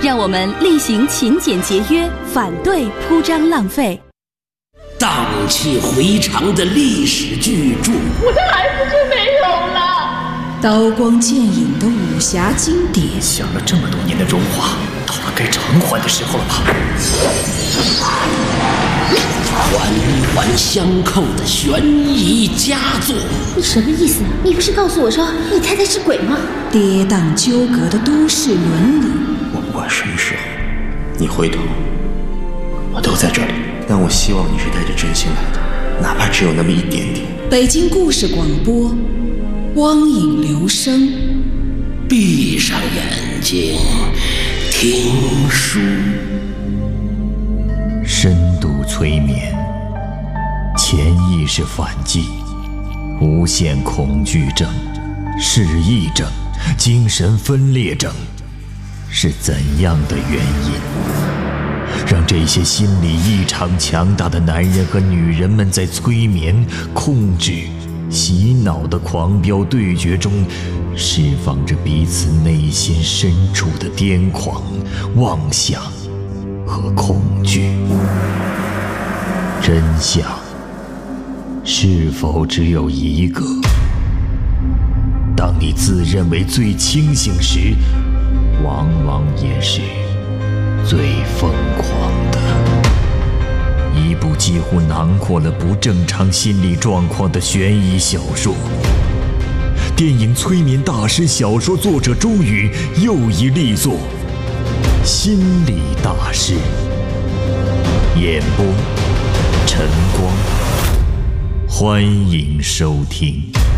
让我们厉行勤俭节约，反对铺张浪费。 荡气回肠的历史巨著， 我的孩子就没有了。 刀光剑影的武侠经典， 享了这么多年的荣华，到了该偿还的时候了吧？ 环环相扣的悬疑佳作。 你什么意思？你不是告诉我说你太太是鬼吗？ 跌宕纠葛的都市伦理。 我不管什么时候你回头，我都在这里。但我希望你是带着真心来的，哪怕只有那么一点点。 北京故事广播，光影留声。 闭上眼睛，听书。 深度催眠，潜意识反击，无限恐惧症、失忆症、精神分裂症，是怎样的原因？让这些心理异常强大的男人和女人们在催眠、控制、洗脑的狂飙对决中，释放着彼此内心深处的癫狂、妄想和恐惧。真相是否只有一个？当你自认为最清醒时，往往也是最疯狂的。一部几乎囊括了不正常心理状况的悬疑小说。电影催眠大师小说作者周宇又一力作《心理大师》，演播晨光，欢迎收听。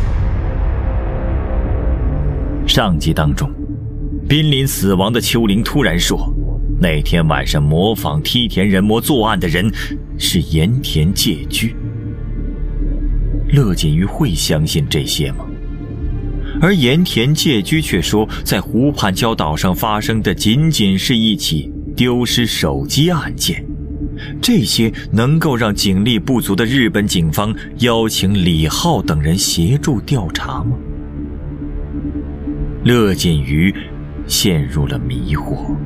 上集当中，濒临死亡的秋玲突然说，那天晚上模仿梯田人魔作案的人是盐田介居。乐锦瑜会相信这些吗？而盐田介居却说，在湖畔礁岛上发生的仅仅是一起丢失手机案件，这些能够让警力不足的日本警方邀请李浩等人协助调查吗？乐锦瑜陷入了迷惑。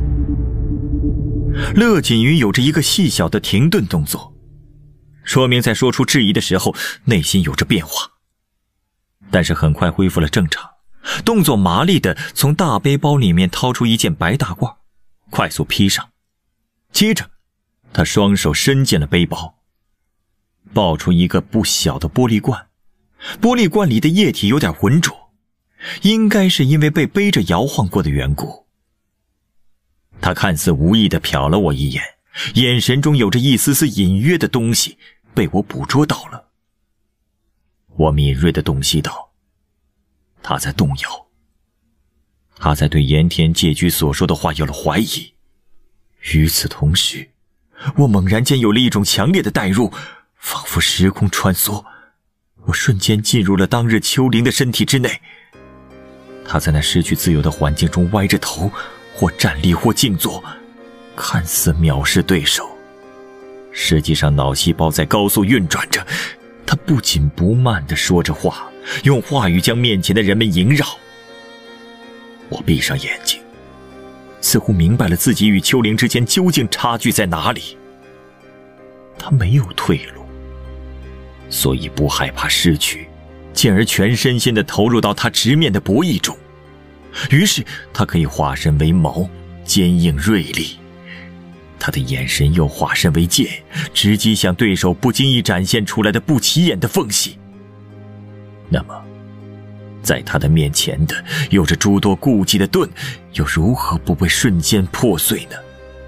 乐锦瑜有着一个细小的停顿动作，说明在说出质疑的时候内心有着变化，但是很快恢复了正常，动作麻利地从大背包里面掏出一件白大褂，快速披上。接着他双手伸进了背包，抱出一个不小的玻璃罐，玻璃罐里的液体有点浑浊，应该是因为被背着摇晃过的缘故。他看似无意地瞟了我一眼，眼神中有着一丝丝隐约的东西被我捕捉到了。我敏锐地洞悉到，他在动摇，他在对盐田介居所说的话有了怀疑。与此同时，我猛然间有了一种强烈的代入，仿佛时空穿梭，我瞬间进入了当日秋玲的身体之内。他在那失去自由的环境中歪着头，或站立或静坐，看似藐视对手，实际上脑细胞在高速运转着。他不紧不慢地说着话，用话语将面前的人们萦绕。我闭上眼睛，似乎明白了自己与秋玲之间究竟差距在哪里。他没有退路，所以不害怕失去，进而全身心地投入到他直面的博弈中。于是他可以化身为矛，坚硬锐利，他的眼神又化身为剑，直击向对手不经意展现出来的不起眼的缝隙。那么在他的面前的有着诸多顾忌的盾，又如何不被瞬间破碎呢？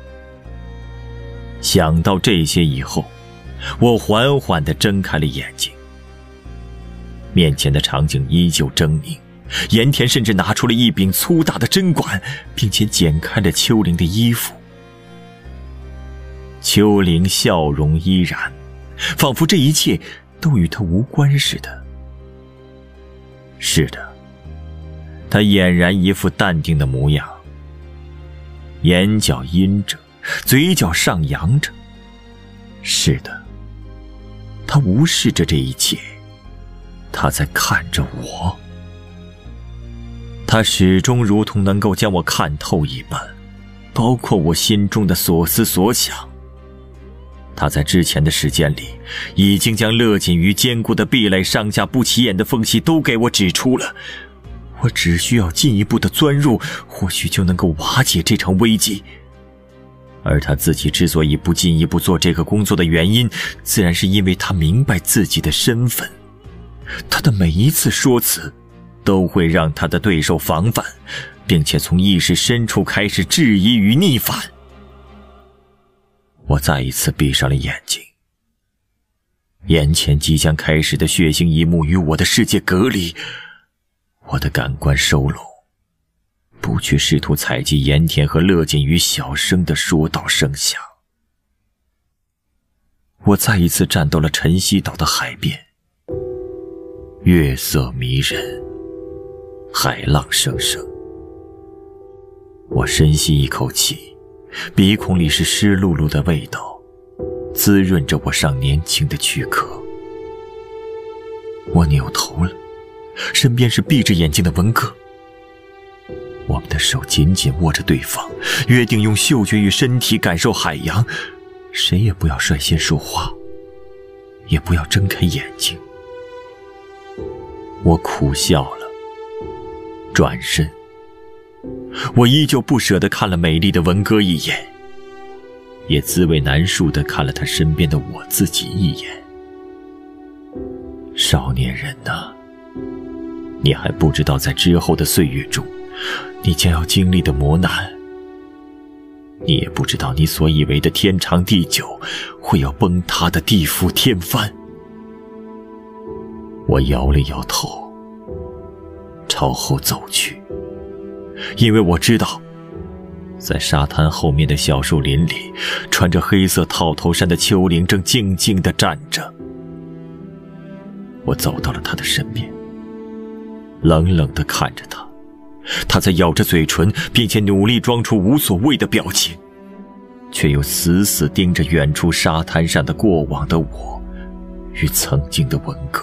想到这些以后，我缓缓地睁开了眼睛。面前的场景依旧狰狞，盐田甚至拿出了一柄粗大的针管，并且剪开了秋玲的衣服。秋玲笑容依然，仿佛这一切都与她无关似的。是的，她俨然一副淡定的模样，眼角阴着，嘴角上扬着。是的，她无视着这一切，她在看着我。她始终如同能够将我看透一般， 包括我心中的所思所想。他在之前的时间里，已经将乐锦于坚固的壁垒上下不起眼的缝隙都给我指出了。我只需要进一步的钻入，或许就能够瓦解这场危机。而他自己之所以不进一步做这个工作的原因，自然是因为他明白自己的身份。他的每一次说辞都会让他的对手防范，并且从意识深处开始质疑与逆反。我再一次闭上了眼睛，眼前即将开始的血腥一幕与我的世界隔离，我的感官收拢，不去试图采集盐田和乐锦于小声的说道声响。我再一次站到了晨曦岛的海边，月色迷人，海浪声声。我深吸一口气，鼻孔里是湿漉漉的味道，滋润着我尚年轻的躯壳。我扭头了，身边是闭着眼睛的文哥。我们的手紧紧握着对方，约定用嗅觉与身体感受海洋，谁也不要率先说话，也不要睁开眼睛。我苦笑了，转身，我依旧不舍地看了美丽的文哥一眼，也滋味难述地看了他身边的我自己一眼。少年人啊，你还不知道在之后的岁月中你将要经历的磨难，你也不知道你所以为的天长地久会有崩塌的地覆天翻。我摇了摇头，朝后走去，因为我知道在沙滩后面的小树林里，穿着黑色套头衫的丘陵正静静地站着。我走到了他的身边，冷冷地看着他，他在咬着嘴唇，并且努力装出无所谓的表情，却又死死盯着远处沙滩上的过往的我与曾经的文哥。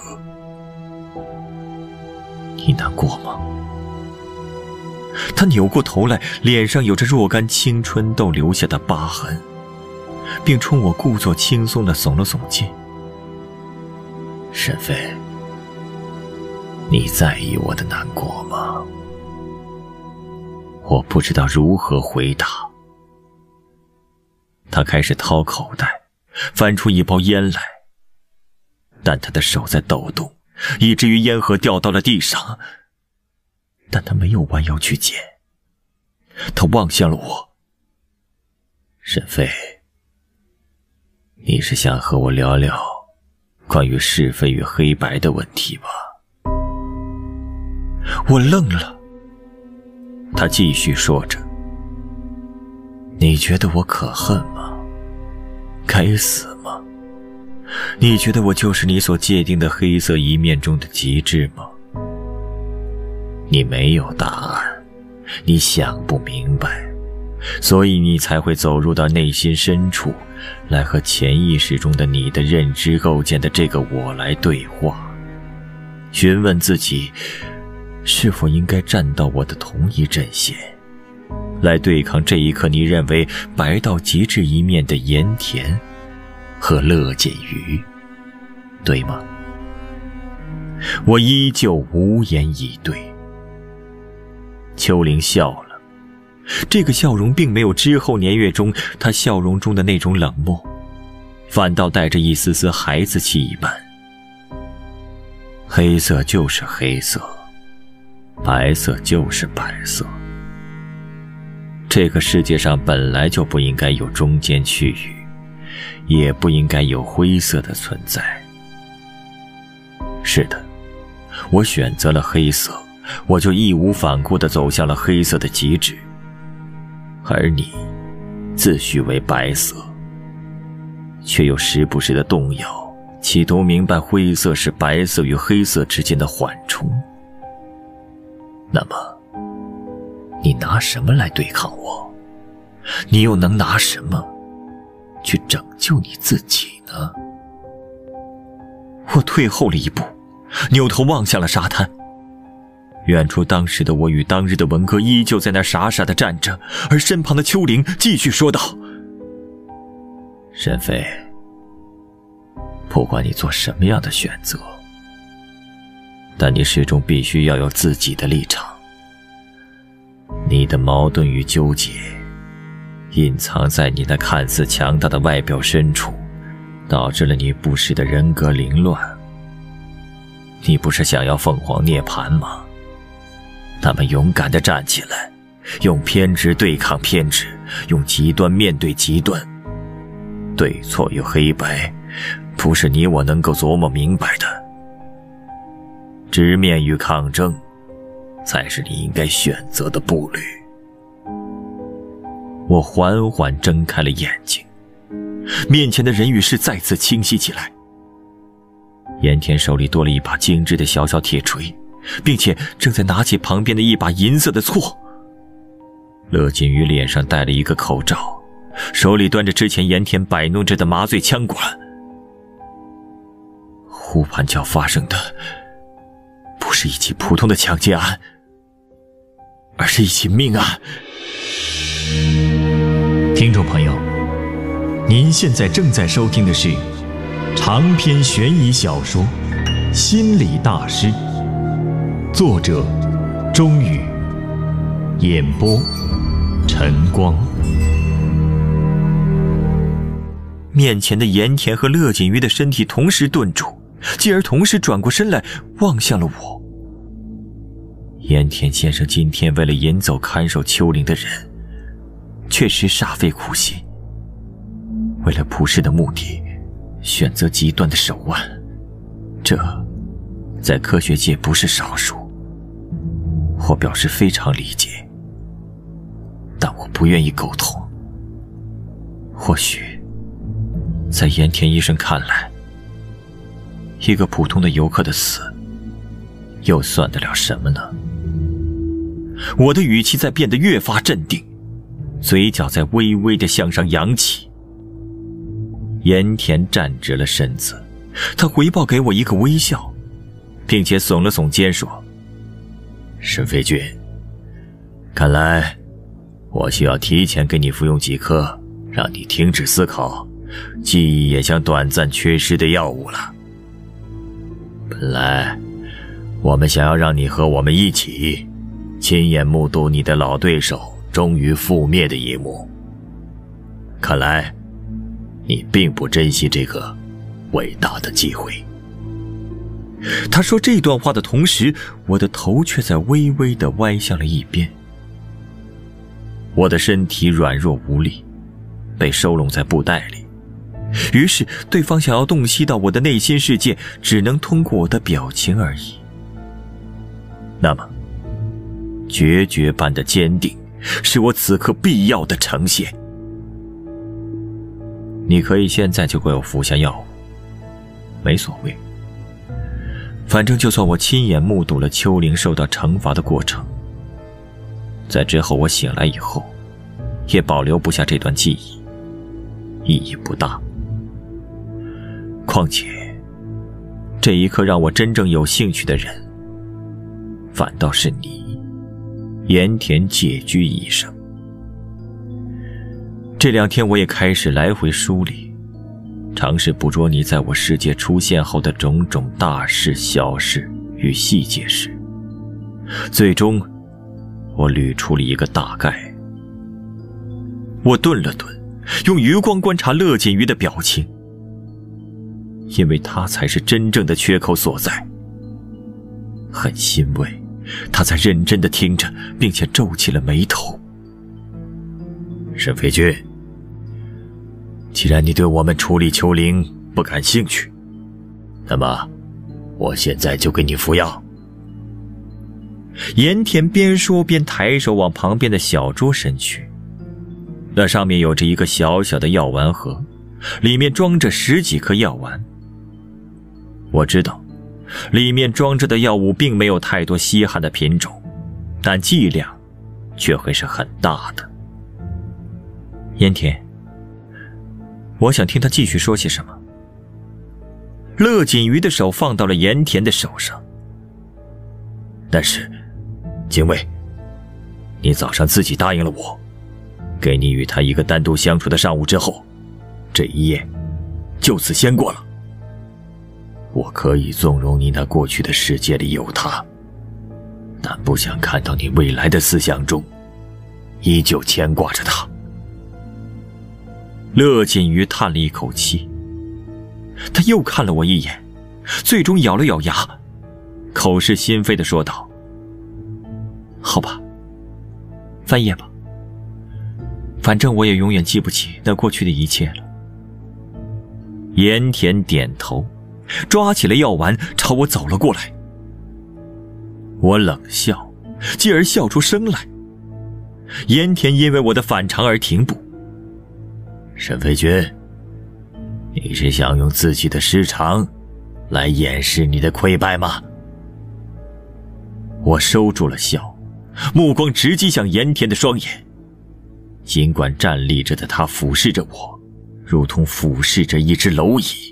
你难过吗？他扭过头来，脸上有着若干青春痘留下的疤痕，并冲我故作轻松地耸了耸肩。沈飞，你在意我的难过吗？我不知道如何回答。他开始掏口袋，翻出一包烟来，但他的手在抖动，以至于烟盒掉到了地上，但他没有弯腰去捡。他望向了我。沈飞，你是想和我聊聊关于是非与黑白的问题吧？我愣了。他继续说着，你觉得我可恨吗？该死吗？你觉得我就是你所界定的黑色一面中的极致吗？你没有答案，你想不明白，所以你才会走入到内心深处，来和潜意识中的你的认知构建的这个我来对话，询问自己是否应该站到我的同一阵线，来对抗这一刻你认为白到极致一面的盐田和乐锦于，对吗？我依旧无言以对。丘陵笑了，这个笑容并没有之后年月中他笑容中的那种冷漠，反倒带着一丝丝孩子气一般。黑色就是黑色，白色就是白色。这个世界上本来就不应该有中间区域，也不应该有灰色的存在。是的，我选择了黑色，我就义无反顾地走向了黑色的极致。而你自诩为白色，却又时不时地动摇，企图明白灰色是白色与黑色之间的缓冲。那么你拿什么来对抗我？你又能拿什么去拯救你自己呢？我退后了一步，扭头望向了沙滩。 远处当时的我与当日的文哥依旧在那傻傻地站着，而身旁的秋玲继续说道：沈飞，不管你做什么样的选择，但你始终必须要有自己的立场。你的矛盾与纠结隐藏在你那看似强大的外表深处，导致了你不时的人格凌乱。你不是想要凤凰涅槃吗？那么勇敢地站起来，用偏执对抗偏执，用极端面对极端。对错与黑白不是你我能够琢磨明白的，直面与抗争才是你应该选择的步履。我缓缓睁开了眼睛，面前的人与事再次清晰起来。盐田手里多了一把精致的小小铁锤，并且正在拿起旁边的一把银色的锉。乐锦瑜脸上戴了一个口罩，手里端着之前盐田摆弄着的麻醉枪管。湖畔桥发生的不是一起普通的抢劫案，而是一起命案。 听众朋友，您现在正在收听的是长篇悬疑小说《心理大师》，作者钟宇，演播晨光。 面前的盐田和乐锦瑜的身体同时顿住，继而同时转过身来望向了我。盐田先生今天为了引走看守秋玲的人，确实煞费苦心，为了普世的目的选择极端的手腕，这在科学界不是少数。我表示非常理解，但我不愿意苟同。或许在盐田医生看来，一个普通的游客的死又算得了什么呢？我的语气在变得越发镇定，嘴角在微微地向上扬起。盐田站直了身子，他回报给我一个微笑，并且耸了耸肩说：沈飞君，看来我需要提前给你服用几颗让你停止思考，记忆也将短暂缺失的药物了。本来我们想要让你和我们一起亲眼目睹你的老对手终于覆灭的一幕，看来你并不珍惜这个伟大的机会。他说这段话的同时，我的头却在微微地歪向了一边。我的身体软弱无力，被收拢在布袋里，于是对方想要洞悉到我的内心世界，只能通过我的表情而已。那么决绝般的坚定是我此刻必要的呈现。你可以现在就给我服下药物，没所谓，反正就算我亲眼目睹了秋玲受到惩罚的过程，在之后我醒来以后也保留不下这段记忆，意义不大。况且这一刻让我真正有兴趣的人反倒是你，盐田解居医生。这2天我也开始来回梳理，尝试捕捉你在我世界出现后的种种大事小事与细节事，最终我捋出了一个大概。我顿了顿，用余光观察乐锦瑜的表情，因为他才是真正的缺口所在。很欣慰，他在认真地听着，并且皱起了眉头。沈飞君，既然你对我们处理秋玲不感兴趣，那么我现在就给你服药。盐田边说边抬手往旁边的小桌伸去，那上面有着一个小小的药丸盒，里面装着10几颗药丸。我知道里面装着的药物并没有太多稀罕的品种，但剂量却会是很大的。盐田，我想听他继续说些什么。乐锦瑜的手放到了盐田的手上，但是警卫，你早上自己答应了我，给你与他一个单独相处的上午之后，这一夜就此先过了。我可以纵容你那过去的世界里有他，但不想看到你未来的思想中依旧牵挂着他。乐锦瑜叹了一口气，他又看了我一眼，最终咬了咬牙，口是心非地说道：好吧，翻页吧，反正我也永远记不起那过去的一切了。盐田点头，抓起了药丸朝我走了过来。我冷笑，继而笑出声来。盐田因为我的反常而停步。沈飞君，你是想用自己的失常来掩饰你的溃败吗？我收住了笑，目光直击向盐田的双眼。尽管站立着的他俯视着我，如同俯视着一只蝼蚁。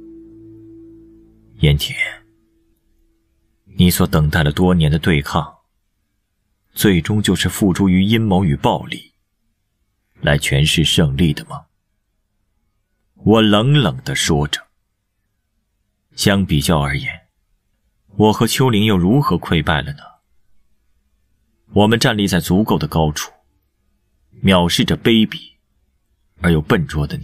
盐田，你所等待了多年的对抗，最终就是付诸于阴谋与暴力，来诠释胜利的吗？我冷冷地说着。相比较而言，我和秋玲又如何溃败了呢？我们站立在足够的高处，藐视着卑鄙而又笨拙的你。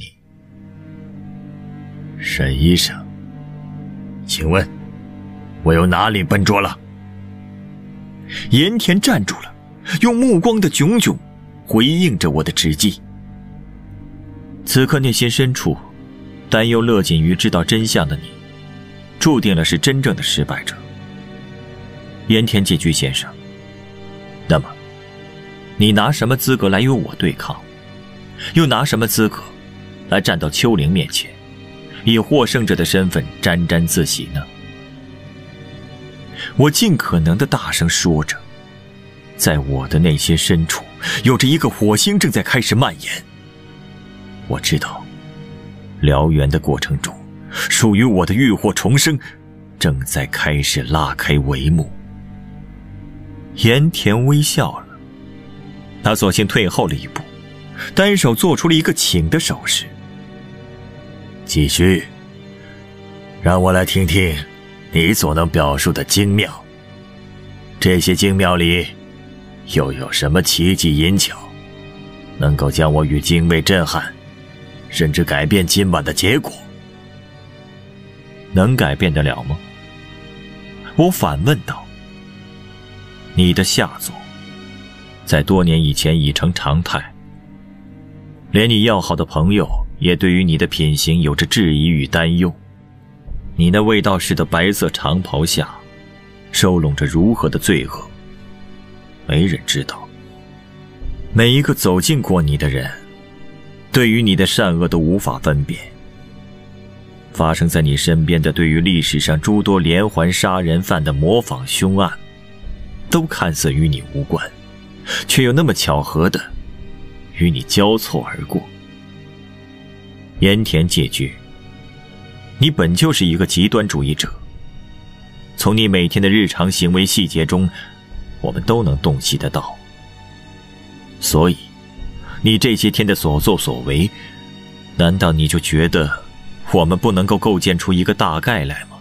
沈医生，请问我又哪里笨拙了？盐田站住了，用目光的炯炯回应着我的直击。此刻内心深处担忧乐锦瑜知道真相的你，注定了是真正的失败者。盐田介居先生，那么你拿什么资格来与我对抗？又拿什么资格来站到秋玲面前，以获胜者的身份沾沾自喜呢？我尽可能的大声说着，在我的内心深处有着一个火星正在开始蔓延。我知道燎原的过程中，属于我的浴火重生正在开始拉开帷幕。盐田微笑了，他索性退后了一步，单手做出了一个请的手势。继续，让我来听听你所能表述的精妙。这些精妙里又有什么奇技淫巧，能够将我与精卫震撼，甚至改变今晚的结果？能改变得了吗？我反问道。你的下作在多年以前已成常态，连你要好的朋友也对于你的品行有着质疑与担忧。你那味道似的白色长袍下收拢着如何的罪恶，没人知道。每一个走近过你的人，对于你的善恶都无法分辨。发生在你身边的对于历史上诸多连环杀人犯的模仿凶案，都看似与你无关，却又那么巧合的与你交错而过。盐田介居，你本就是一个极端主义者，从你每天的日常行为细节中，我们都能洞悉得到。所以你这些天的所作所为，难道你就觉得我们不能够构建出一个大概来吗？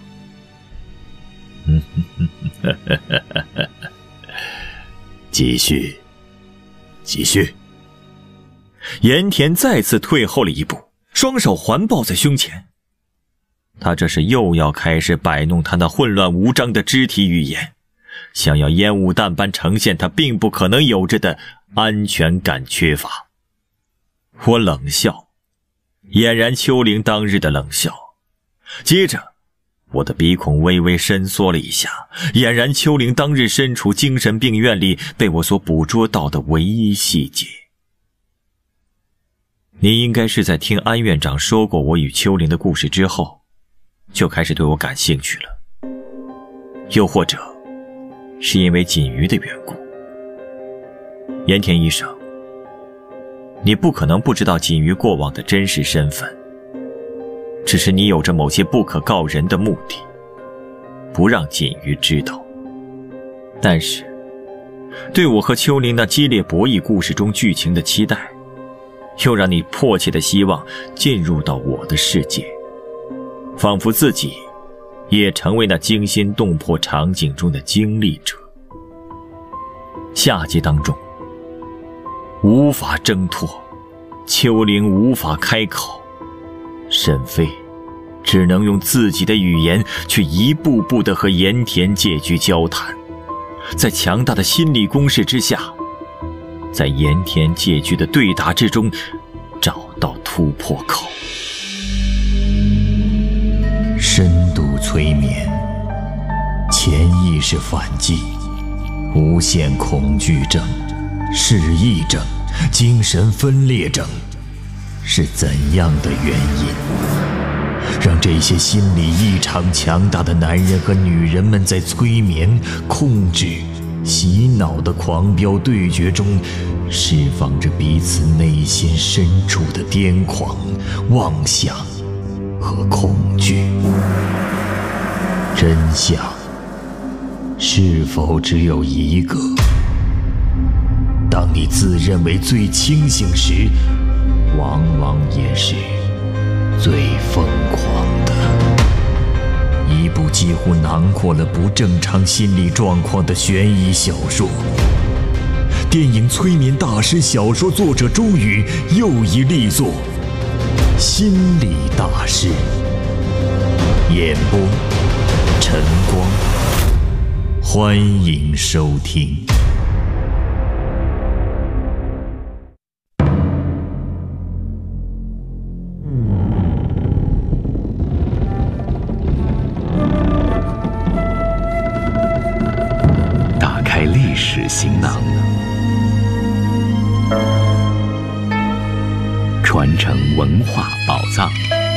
继续，继续。盐田再次退后了一步，双手环抱在胸前。他这是又要开始摆弄他那混乱无章的肢体语言，想要烟雾弹般呈现他并不可能有着的安全感缺乏。我冷笑，俨然秋玲当日的冷笑。接着我的鼻孔微微伸缩了一下，俨然秋玲当日身处精神病院里被我所捕捉到的唯一细节。你应该是在听安院长说过我与秋玲的故事之后，就开始对我感兴趣了，又或者是因为锦瑜的缘故。盐田医生，你不可能不知道锦瑜过往的真实身份，只是你有着某些不可告人的目的，不让锦瑜知道。但是对我和秋林那激烈博弈故事中剧情的期待，又让你迫切的希望进入到我的世界，仿佛自己也成为那惊心动魄场景中的经历者。下集当中，无法挣脱，秋林无法开口，沈飞只能用自己的语言去一步步地和盐田介居交谈，在强大的心理攻势之下，在盐田介居的对答之中找到突破口。 深度催眠，潜意识反击，无限恐惧症、失忆症、精神分裂症，是怎样的原因，让这些心理异常强大的男人和女人们在催眠、控制、洗脑的狂飙对决中，释放着彼此内心深处的癫狂、妄想和恐惧？真相是否只有一个？当你自认为最清醒时，往往也是最疯狂的。一部几乎囊括了不正常心理状况的悬疑小说。电影催眠大师小说作者周宇又一力作《心理大师》，演播陈光，欢迎收听。 打开历史行囊，传承文化宝藏。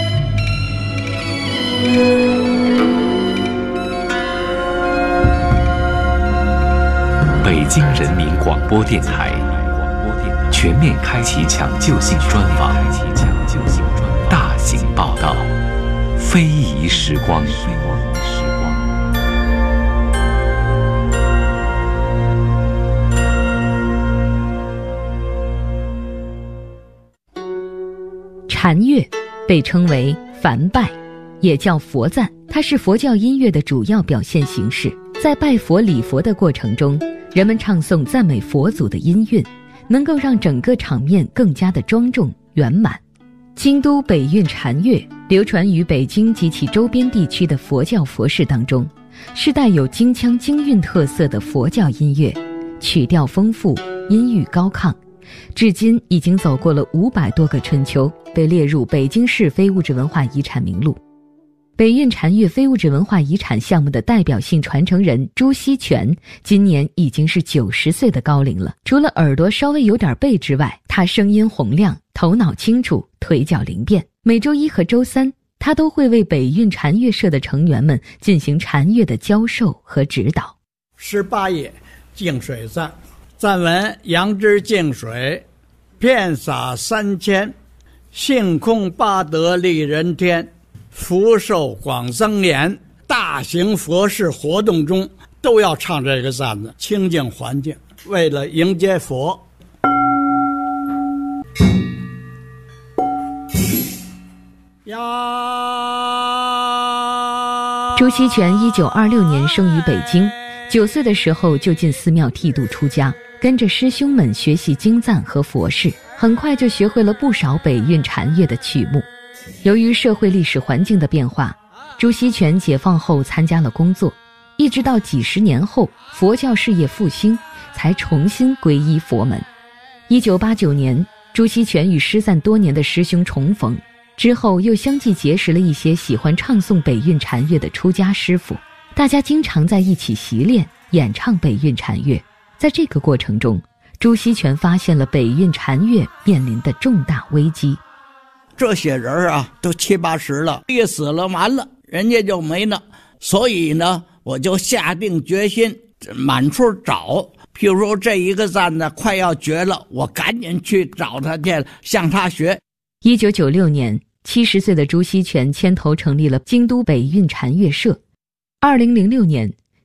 北京人民广播电台全面开启抢救性专访，大型报道，非遗时光。 禅乐被称为梵拜，也叫佛赞，它是佛教音乐的主要表现形式。在拜佛礼佛的过程中，人们唱诵赞美佛祖的音韵，能够让整个场面更加的庄重圆满。京都北韵禅乐流传于北京及其周边地区的佛教佛事当中，是带有京腔京韵特色的佛教音乐，曲调丰富，音域高亢，至今已经走过了500多个春秋，被列入北京市非物质文化遗产名录。北韵禅乐非物质文化遗产项目的代表性传承人朱锡全今年已经是90岁的高龄了。除了耳朵稍微有点背之外，他声音洪亮，头脑清楚，腿脚灵便。每周一和周三，他都会为北韵禅乐社的成员们进行禅乐的教授和指导。 18页净水赞，赞文：杨枝净水，遍洒3000，性空八德利人天，福寿广增延。大型佛事活动中都要唱这个赞子，清净环境，为了迎接佛。 朱锡全1926年生于北京，9岁的时候就进寺庙剃度出家，跟着师兄们学习经赞和佛事，很快就学会了不少北韵禅乐的曲目。由于社会历史环境的变化，朱锡全解放后参加了工作，一直到几十年后佛教事业复兴，才重新皈依佛门。1989年，朱锡全与失散多年的师兄重逢，之后又相继结识了一些喜欢唱诵北韵禅乐的出家师傅，大家经常在一起习练演唱北韵禅乐。在这个过程中，朱锡全发现了北韵禅乐面临的重大危机。 这些人啊，都70、80了，一死了完了，人家就没了。所以呢，我就下定决心满处找。譬如说这一个赞呢快要绝了，我赶紧去找他去，向他学。 1996年，70岁的朱锡全牵头成立了京都北韵禅乐社。2006年，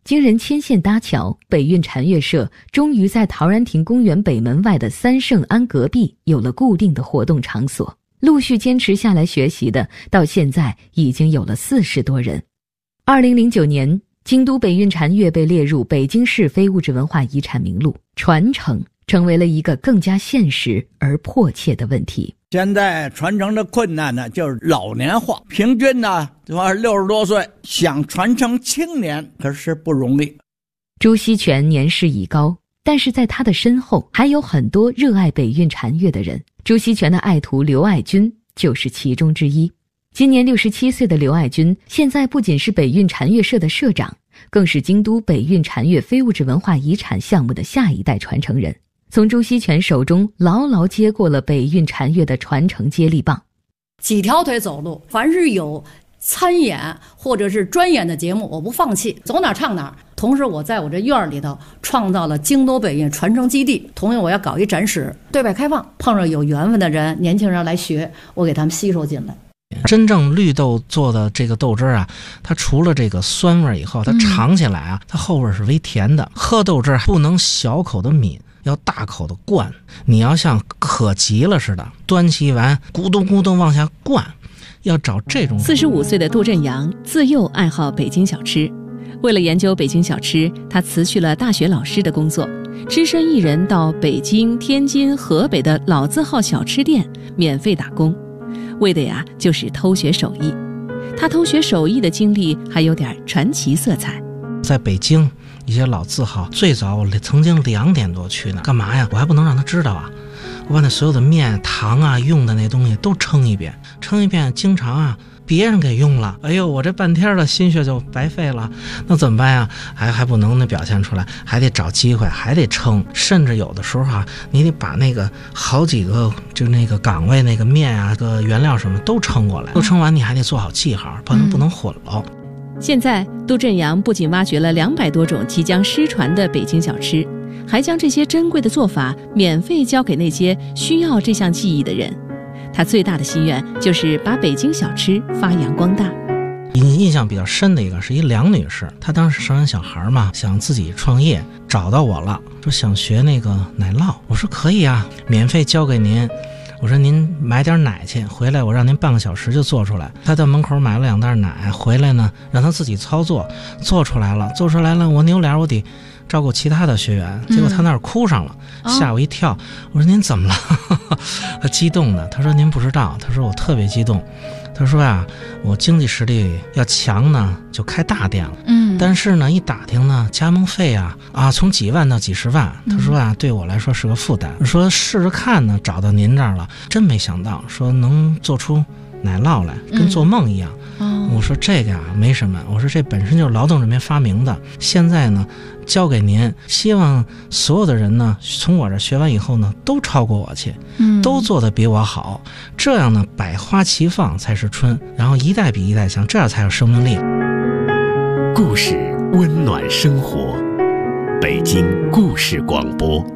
经人牵线搭桥，北运禅乐社终于在陶然亭公园北门外的三圣庵隔壁有了固定的活动场所。陆续坚持下来学习的，到现在已经有了40多人。2009年，京都北运禅乐被列入北京市非物质文化遗产名录，传承成为了一个更加现实而迫切的问题。 现在传承的困难呢，就是老年化，平均呢60多岁，想传承青年可是不容易。 朱锡全年事已高，但是在他的身后还有很多热爱北运禅乐的人。朱锡全的爱徒刘爱军就是其中之一。今年67岁的刘爱军，现在不仅是北运禅乐社的社长，更是京都北运禅乐非物质文化遗产项目的下一代传承人，从朱锡全手中牢牢接过了北运禅乐的传承接力棒。 几条腿走路，凡是有参演或者是专演的节目，我不放弃，走哪唱哪。同时我在我这院里头创造了京都北运传承基地，同样我要搞一展示，对外开放，碰上有缘分的人，年轻人来学，我给他们吸收进来。 真正绿豆做的这个豆汁啊，它除了这个酸味以后，它尝起来啊，它后味是微甜的。喝豆汁不能小口的抿，要大口的灌，你要像渴急了似的，端起碗咕咚咕咚往下灌，要找这种。 45岁的杜振阳自幼爱好北京小吃，为了研究北京小吃，他辞去了大学老师的工作，只身一人到北京、天津、河北的老字号小吃店免费打工，为的呀就是偷学手艺。他偷学手艺的经历还有点传奇色彩。 在北京一些老字号，最早我曾经2点多去呢，干嘛呀？我还不能让他知道啊！我把那所有的面、糖啊、用的那东西都称一遍，经常啊别人给用了，哎呦，我这半天的心血就白费了，那怎么办呀？还不能表现出来，还得找机会，还得称，甚至有的时候啊，你得把那个好几个就那个岗位那个面啊、个原料什么都称过来，都称完你还得做好记号，不能混了。 现在杜振阳不仅挖掘了200多种即将失传的北京小吃，还将这些珍贵的做法免费教给那些需要这项技艺的人。他最大的心愿就是把北京小吃发扬光大。 印象比较深的一个是一梁女士，她当时生完小孩嘛，想自己创业，找到我了，说想学那个奶酪。我说可以啊，免费教给您。我说您买点奶去，回来我让您半个小时就做出来。他到门口买了2袋奶，回来呢让他自己操作，做出来了，我扭脸我得照顾其他的学员，结果他那儿哭上了，吓我一跳。我说您怎么了？他激动的，他说您不知道，他说我特别激动。他说啊，我经济实力要强呢，就开大店了。但是呢，一打听呢，加盟费啊，从几万到几十万。他说啊，对我来说是个负担。说试试看呢，找到您这儿了，真没想到，说能做出奶酪来，跟做梦一样。我说这个啊没什么，我说这本身就是劳动人民发明的，现在呢交给您，希望所有的人呢从我这学完以后呢都超过我去，都做得比我好，这样呢百花齐放才是春，然后一代比一代强，这样才有生命力。 故事温暖生活，北京故事广播。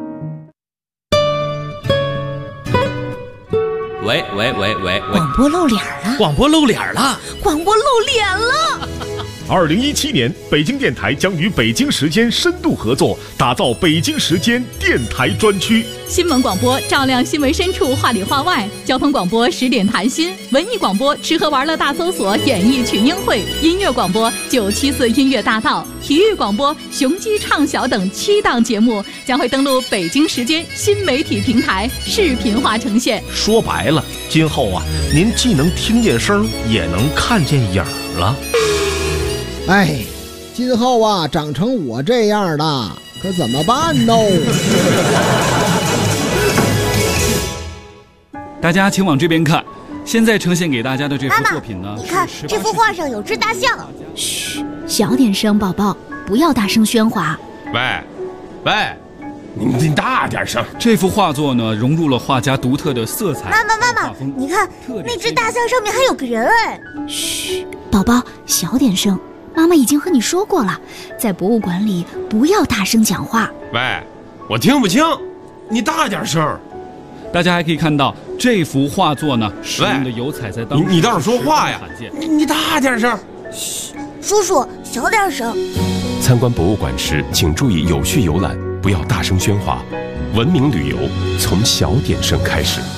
喂， 广播露脸了！ 广播露脸了 ！2017年，北京电台将与北京时间深度合作，打造北京时间电台专区。 新闻广播照亮新闻深处，话里话外；交通广播10点谈心；文艺广播吃喝玩乐大搜索，演艺群英会；音乐广播974音乐大道；体育广播雄鸡唱晓等7档节目将会登陆北京时间新媒体平台，视频化呈现。 说白了，今后啊，您既能听见声，也能看见影儿了。 哎，今后啊，长成我这样的，可怎么办呢？ 大家请往这边看，现在呈现给大家的这幅作品呢， 你看这幅画上有只大象。 嘘，小点声，宝宝，不要大声喧哗。 喂，你大点声。 这幅画作呢，融入了画家独特的色彩。 妈妈，你看那只大象上面还有个人哎。 嘘，宝宝，小点声。妈妈已经和你说过了，在博物馆里不要大声讲话。 喂，我听不清，你大点声。 大家还可以看到这幅画作呢，使用的油彩在当时你倒是说话呀！你大点声。 嘘，叔叔小点声。 参观博物馆时，请注意有序游览，不要大声喧哗。文明旅游从小点声开始。